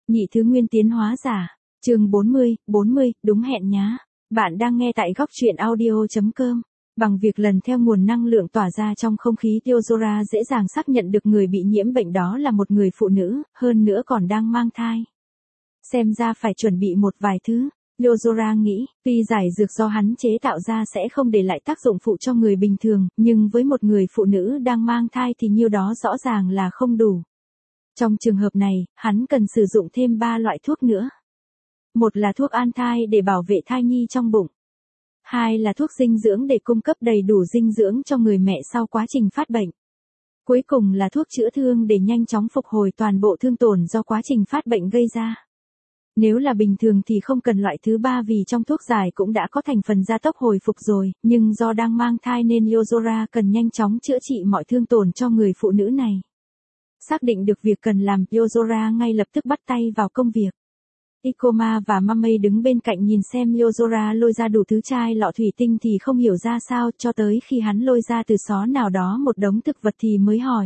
Nhị thứ nguyên tiến hóa giả. Chương 40, đúng hẹn nhá. Bạn đang nghe tại góc truyện audio.com. Bằng việc lần theo nguồn năng lượng tỏa ra trong không khí, Yozora dễ dàng xác nhận được người bị nhiễm bệnh đó là một người phụ nữ, hơn nữa còn đang mang thai. Xem ra phải chuẩn bị một vài thứ. Yozora nghĩ, tuy giải dược do hắn chế tạo ra sẽ không để lại tác dụng phụ cho người bình thường, nhưng với một người phụ nữ đang mang thai thì nhiêu đó rõ ràng là không đủ. Trong trường hợp này, hắn cần sử dụng thêm 3 loại thuốc nữa. Một là thuốc an thai để bảo vệ thai nhi trong bụng. Hai là thuốc dinh dưỡng để cung cấp đầy đủ dinh dưỡng cho người mẹ sau quá trình phát bệnh. Cuối cùng là thuốc chữa thương để nhanh chóng phục hồi toàn bộ thương tổn do quá trình phát bệnh gây ra. Nếu là bình thường thì không cần loại thứ ba vì trong thuốc giải cũng đã có thành phần gia tốc hồi phục rồi, nhưng do đang mang thai nên Yozora cần nhanh chóng chữa trị mọi thương tổn cho người phụ nữ này. Xác định được việc cần làm, Yozora ngay lập tức bắt tay vào công việc. Ikoma và Mamei đứng bên cạnh nhìn xem Yozora lôi ra đủ thứ chai lọ thủy tinh thì không hiểu ra sao, cho tới khi hắn lôi ra từ xó nào đó một đống thực vật thì mới hỏi.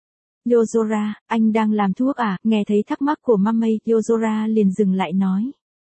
Yozora, anh đang làm thuốc à? Nghe thấy thắc mắc của Mamei, Yozora liền dừng lại nói.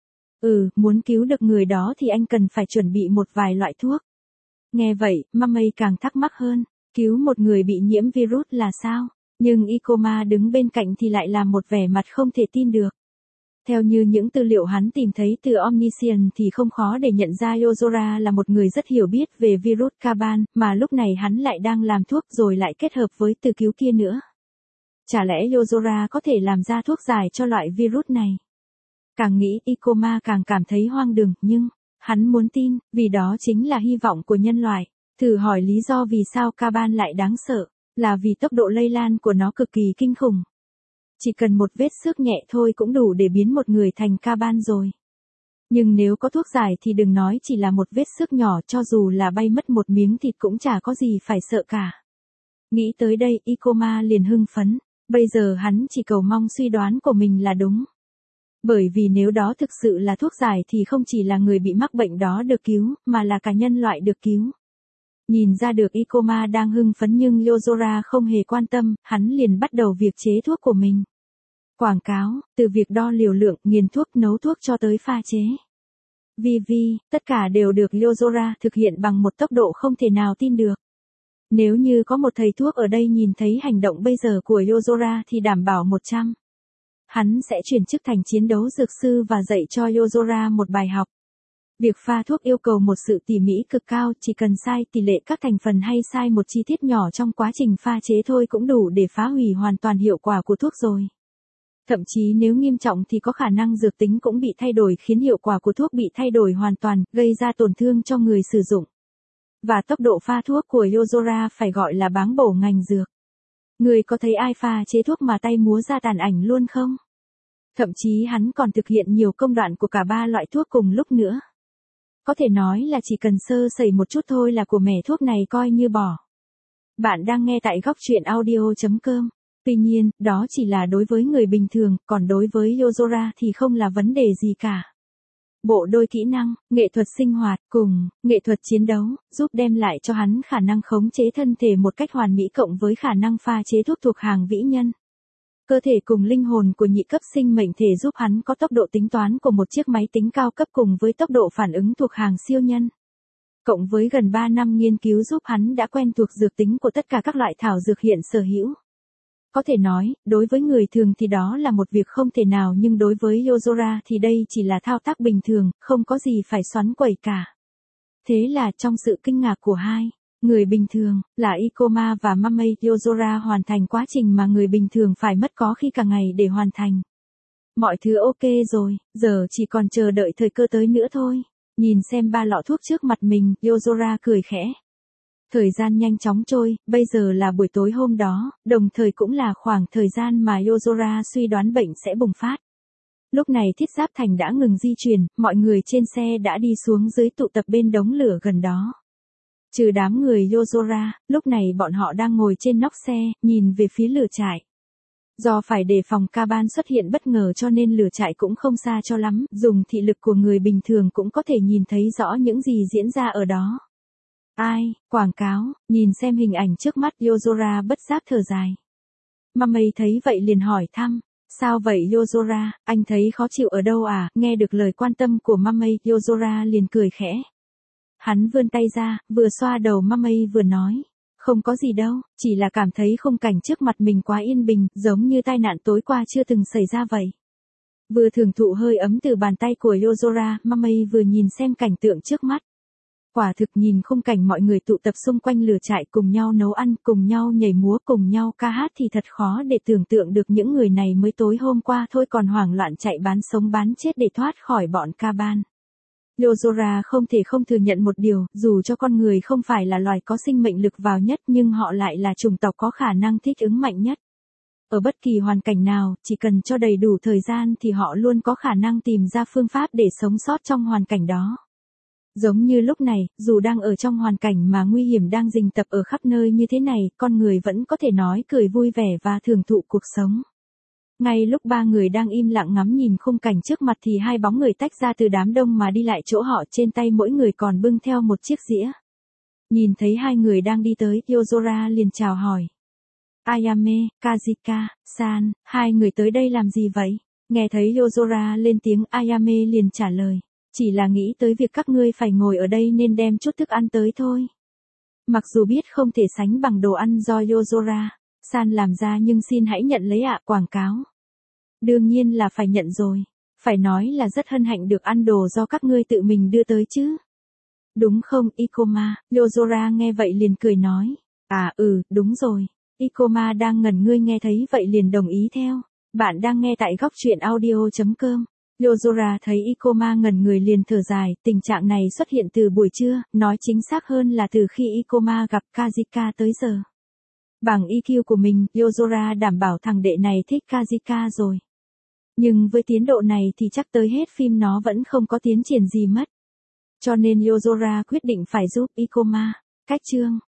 Muốn cứu được người đó thì anh cần phải chuẩn bị một vài loại thuốc. Nghe vậy, Mamei càng thắc mắc hơn, cứu một người bị nhiễm virus là sao? Nhưng Ikoma đứng bên cạnh thì lại làm một vẻ mặt không thể tin được. Theo như những tư liệu hắn tìm thấy từ Omniscient thì không khó để nhận ra Yozora là một người rất hiểu biết về virus Kaban, mà lúc này hắn lại đang làm thuốc rồi lại kết hợp với từ cứu kia nữa. Chả lẽ Yozora có thể làm ra thuốc giải cho loại virus này? Càng nghĩ Ikoma càng cảm thấy hoang đường, nhưng hắn muốn tin, vì đó chính là hy vọng của nhân loại. Thử hỏi lý do vì sao Kaban lại đáng sợ, là vì tốc độ lây lan của nó cực kỳ kinh khủng. Chỉ cần một vết xước nhẹ thôi cũng đủ để biến một người thành Kaban rồi. Nhưng nếu có thuốc giải thì đừng nói chỉ là một vết xước nhỏ, cho dù là bay mất một miếng thịt cũng chả có gì phải sợ cả. Nghĩ tới đây, Ikoma liền hưng phấn. Bây giờ hắn chỉ cầu mong suy đoán của mình là đúng. Bởi vì nếu đó thực sự là thuốc giải thì không chỉ là người bị mắc bệnh đó được cứu, mà là cả nhân loại được cứu. Nhìn ra được Ikoma đang hưng phấn nhưng Yozora không hề quan tâm, hắn liền bắt đầu việc chế thuốc của mình. Quảng cáo, từ việc đo liều lượng, nghiền thuốc, nấu thuốc cho tới pha chế. Tất cả đều được Yozora thực hiện bằng một tốc độ không thể nào tin được. Nếu như có một thầy thuốc ở đây nhìn thấy hành động bây giờ của Yozora thì đảm bảo 100. Hắn sẽ chuyển chức thành chiến đấu dược sư và dạy cho Yozora một bài học. Việc pha thuốc yêu cầu một sự tỉ mỉ cực cao, chỉ cần sai tỷ lệ các thành phần hay sai một chi tiết nhỏ trong quá trình pha chế thôi cũng đủ để phá hủy hoàn toàn hiệu quả của thuốc rồi. Thậm chí nếu nghiêm trọng thì có khả năng dược tính cũng bị thay đổi khiến hiệu quả của thuốc bị thay đổi hoàn toàn, gây ra tổn thương cho người sử dụng. Và tốc độ pha thuốc của Yozora phải gọi là báng bổ ngành dược. Người có thấy ai pha chế thuốc mà tay múa ra tàn ảnh luôn không? Thậm chí hắn còn thực hiện nhiều công đoạn của cả 3 loại thuốc cùng lúc nữa. Có thể nói là chỉ cần sơ sẩy một chút thôi là của mẻ thuốc này coi như bỏ. Bạn đang nghe tại góc truyện audio.com. Tuy nhiên, đó chỉ là đối với người bình thường, còn đối với Yozora thì không là vấn đề gì cả. Bộ đôi kỹ năng, nghệ thuật sinh hoạt, cùng nghệ thuật chiến đấu, giúp đem lại cho hắn khả năng khống chế thân thể một cách hoàn mỹ cộng với khả năng pha chế thuốc thuộc hàng vĩ nhân. Cơ thể cùng linh hồn của nhị cấp sinh mệnh thể giúp hắn có tốc độ tính toán của một chiếc máy tính cao cấp cùng với tốc độ phản ứng thuộc hàng siêu nhân. Cộng với gần 3 năm nghiên cứu giúp hắn đã quen thuộc dược tính của tất cả các loại thảo dược hiện sở hữu. Có thể nói, đối với người thường thì đó là một việc không thể nào nhưng đối với Yozora thì đây chỉ là thao tác bình thường, không có gì phải xoắn quẩy cả. Thế là trong sự kinh ngạc của hai người bình thường, là Ikoma và Mamei, Yozora hoàn thành quá trình mà người bình thường phải mất có khi cả ngày để hoàn thành. Mọi thứ ok rồi, giờ chỉ còn chờ đợi thời cơ tới nữa thôi. Nhìn xem 3 lọ thuốc trước mặt mình, Yozora cười khẽ. Thời gian nhanh chóng trôi, bây giờ là buổi tối hôm đó, đồng thời cũng là khoảng thời gian mà Yozora suy đoán bệnh sẽ bùng phát. Lúc này Thiết Giáp Thành đã ngừng di chuyển, mọi người trên xe đã đi xuống dưới tụ tập bên đống lửa gần đó. Trừ đám người Yozora, lúc này bọn họ đang ngồi trên nóc xe, nhìn về phía lửa trại. Do phải đề phòng Kaban xuất hiện bất ngờ cho nên lửa trại cũng không xa cho lắm, dùng thị lực của người bình thường cũng có thể nhìn thấy rõ những gì diễn ra ở đó. Quảng cáo, nhìn xem hình ảnh trước mắt Yozora bất giác thở dài. Mamei thấy vậy liền hỏi thăm, Sao vậy Yozora, anh thấy khó chịu ở đâu à? Nghe được lời quan tâm của Mamei, Yozora liền cười khẽ. Hắn vươn tay ra, vừa xoa đầu Mamei vừa nói. Không có gì đâu, chỉ là cảm thấy khung cảnh trước mặt mình quá yên bình, giống như tai nạn tối qua chưa từng xảy ra vậy. Vừa thưởng thụ hơi ấm từ bàn tay của Yozora, Mamei vừa nhìn xem cảnh tượng trước mắt. Quả thực nhìn khung cảnh mọi người tụ tập xung quanh lửa trại cùng nhau nấu ăn, cùng nhau nhảy múa, cùng nhau ca hát thì thật khó để tưởng tượng được những người này mới tối hôm qua thôi còn hoảng loạn chạy bán sống bán chết để thoát khỏi bọn Kaban. Yozora không thể không thừa nhận một điều, dù cho con người không phải là loài có sinh mệnh lực vào nhất nhưng họ lại là chủng tộc có khả năng thích ứng mạnh nhất. Ở bất kỳ hoàn cảnh nào, chỉ cần cho đầy đủ thời gian thì họ luôn có khả năng tìm ra phương pháp để sống sót trong hoàn cảnh đó. Giống như lúc này, dù đang ở trong hoàn cảnh mà nguy hiểm đang rình tập ở khắp nơi như thế này, con người vẫn có thể nói cười vui vẻ và thưởng thụ cuộc sống. Ngay lúc ba người đang im lặng ngắm nhìn khung cảnh trước mặt thì hai bóng người tách ra từ đám đông mà đi lại chỗ họ, trên tay mỗi người còn bưng theo một chiếc dĩa. Nhìn thấy hai người đang đi tới, Yozora liền chào hỏi. Ayame, Kazika-san, hai người tới đây làm gì vậy? Nghe thấy Yozora lên tiếng, Ayame liền trả lời. Chỉ là nghĩ tới việc các ngươi phải ngồi ở đây nên đem chút thức ăn tới thôi. Mặc dù biết không thể sánh bằng đồ ăn do Yozora-san làm ra nhưng xin hãy nhận lấy ạ, quảng cáo. Đương nhiên là phải nhận rồi. Phải nói là rất hân hạnh được ăn đồ do các ngươi tự mình đưa tới chứ. Đúng không, Ikoma? Yozora nghe vậy liền cười nói. À đúng rồi. Ikoma đang ngẩn ngươi nghe thấy vậy liền đồng ý theo. Bạn đang nghe tại góc truyện audio.com. Yozora thấy Ikoma ngẩn người liền thở dài, tình trạng này xuất hiện từ buổi trưa, nói chính xác hơn là từ khi Ikoma gặp Kazika tới giờ. Bằng EQ của mình, Yozora đảm bảo thằng đệ này thích Kazika rồi. Nhưng với tiến độ này thì chắc tới hết phim nó vẫn không có tiến triển gì mất. Cho nên Yozora quyết định phải giúp Ikoma. Cách chương